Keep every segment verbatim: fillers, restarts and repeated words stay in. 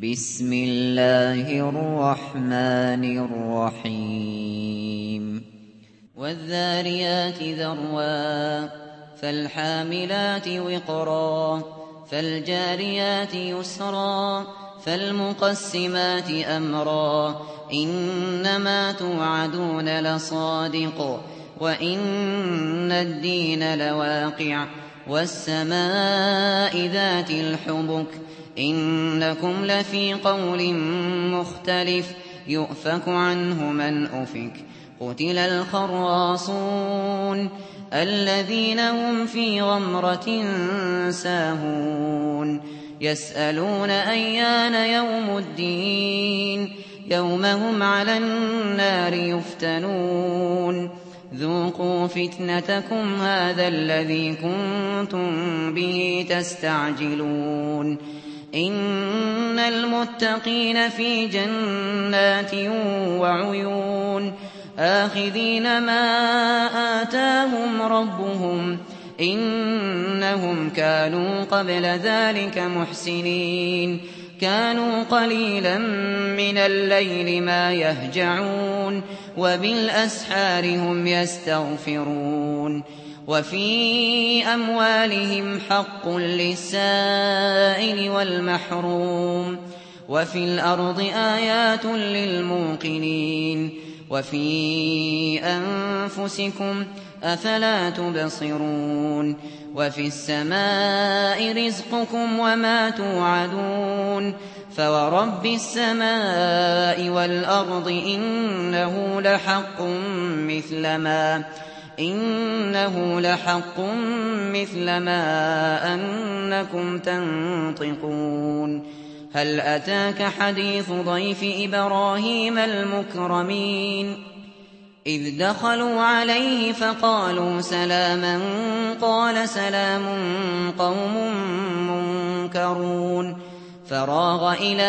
بسم الله الرحمن الرحيم والذاريات ذروا فالحاملات وقرا فالجاريات يسرا فالمقسمات أمرا إنما توعدون لصادق وإن الدين لواقع والسماء ذات الحبك إنكم لفي قول مختلف يؤفك عنه من أفك قتل الخراصون الذين هم في غمرة ساهون يسألون أيان يوم الدين يوم هم على النار يفتنون ذوقوا فتنتكم هذا الذي كنتم به تستعجلون إن المتقين في جنات وعيون آخذين ما آتاهم ربهم إنهم كانوا قبل ذلك محسنين كانوا قليلا من الليل ما يهجعون وبالأسحار هم يستغفرون وفي أموالهم حق للسائل والمحروم وفي الأرض آيات للموقنين وفي أنفسكم أفلا تبصرون وفي السماء رزقكم وما توعدون فورب السماء والأرض إنه لحق مثل ما إنه لحق مثل ما أنكم تنطقون هل أتاك حديث ضيف إبراهيم المكرمين إذ دخلوا عليه فقالوا سلاما قال سلام قوم منكرون فراغ إلى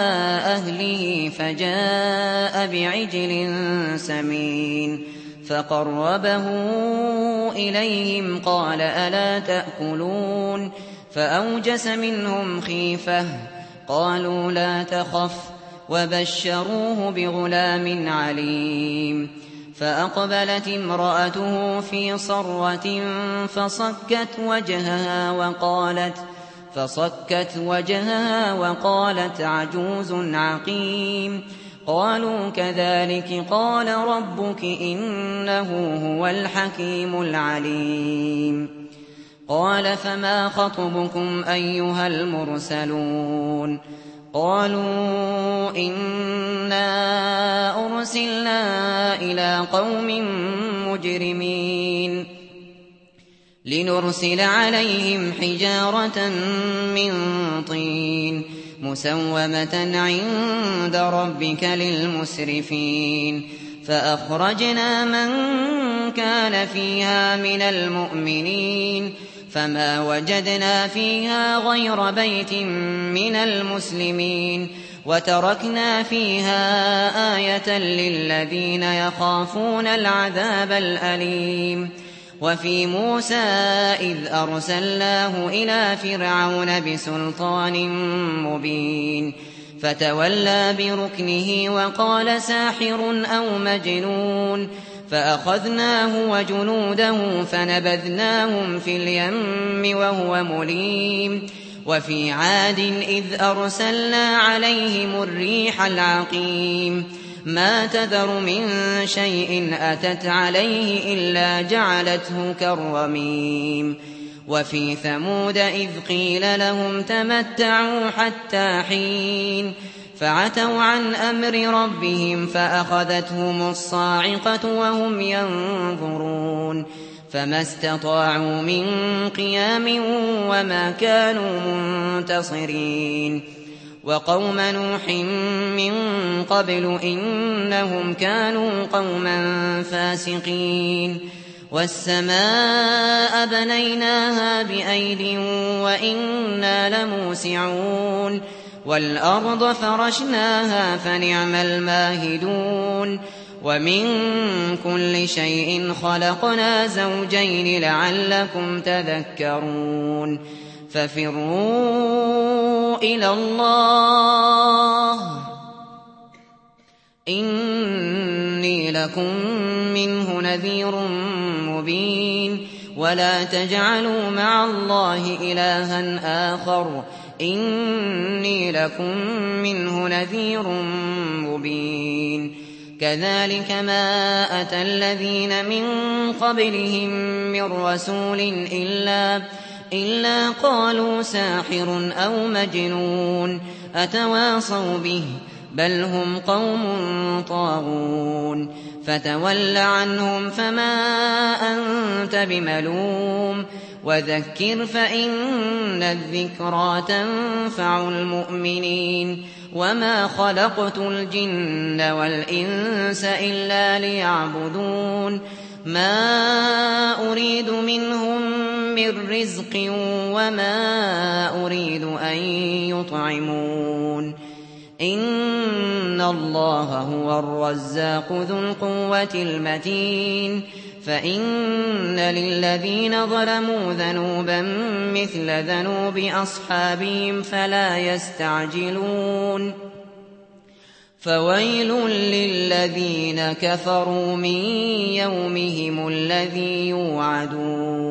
أهله فجاء بعجل سمين فقربه إليهم قال ألا تأكلون فأوجس منهم خيفة قالوا لا تخف وبشروه بغلام عليم فأقبلت امرأته في صرة فصكت وجهها وقالت فصكت وجهها وقالت عجوز عقيم قالوا كذلك قال ربك إنه هو الحكيم العليم قال فما خطبكم أيها المرسلون قالوا إنا أرسلنا إلى قوم مجرمين لنرسل عليهم حجارة من طين مسومة عند ربك للمسرفين فأخرجنا من كان فيها من المؤمنين فما وجدنا فيها غير بيت من المسلمين وتركنا فيها آية للذين يخافون العذاب الأليم وفي موسى إذ أرسلناه إلى فرعون بسلطان مبين فتولى بركنه وقال ساحر أو مجنون فأخذناه وجنوده فنبذناهم في اليم وهو مليم وفي عاد إذ أرسلنا عليهم الريح العقيم ما تذر من شيء أتت عليه إلا جعلته كالرميم وفي ثمود إذ قيل لهم تمتعوا حتى حين فعتوا عن أمر ربهم فأخذتهم الصاعقة وهم ينظرون فما استطاعوا من قيام وما كانوا منتصرين وقوم نوح من قبل إنهم كانوا قوما فاسقين والسماء بنيناها بأيد وإنا لموسعون والأرض فرشناها فنعم الماهدون ومن كل شيء خلقنا زوجين لعلكم تذكرون ففروا إلى الله لكم منه نذير مبين ولا تجعلوا مع الله إلها آخر إني لكم منه نذير مبين كذلك ما أتى الذين من قبلهم من رسول إلا, إلا قالوا ساحر أو مجنون أتواصوا به بل هم قوم طاغون فتول عنهم فما أنت بملوم وذكر فإن الذكرى تنفع المؤمنين وما خلقت الجن والإنس إلا ليعبدون ما أريد منهم من رزق وما أريد أن يطعمون إن الله هو الرزاق ذو القوة المتين فإن للذين ظلموا ذنوبا مثل ذنوب أصحابهم فلا يستعجلون فويل للذين كفروا من يومهم الذي يوعدون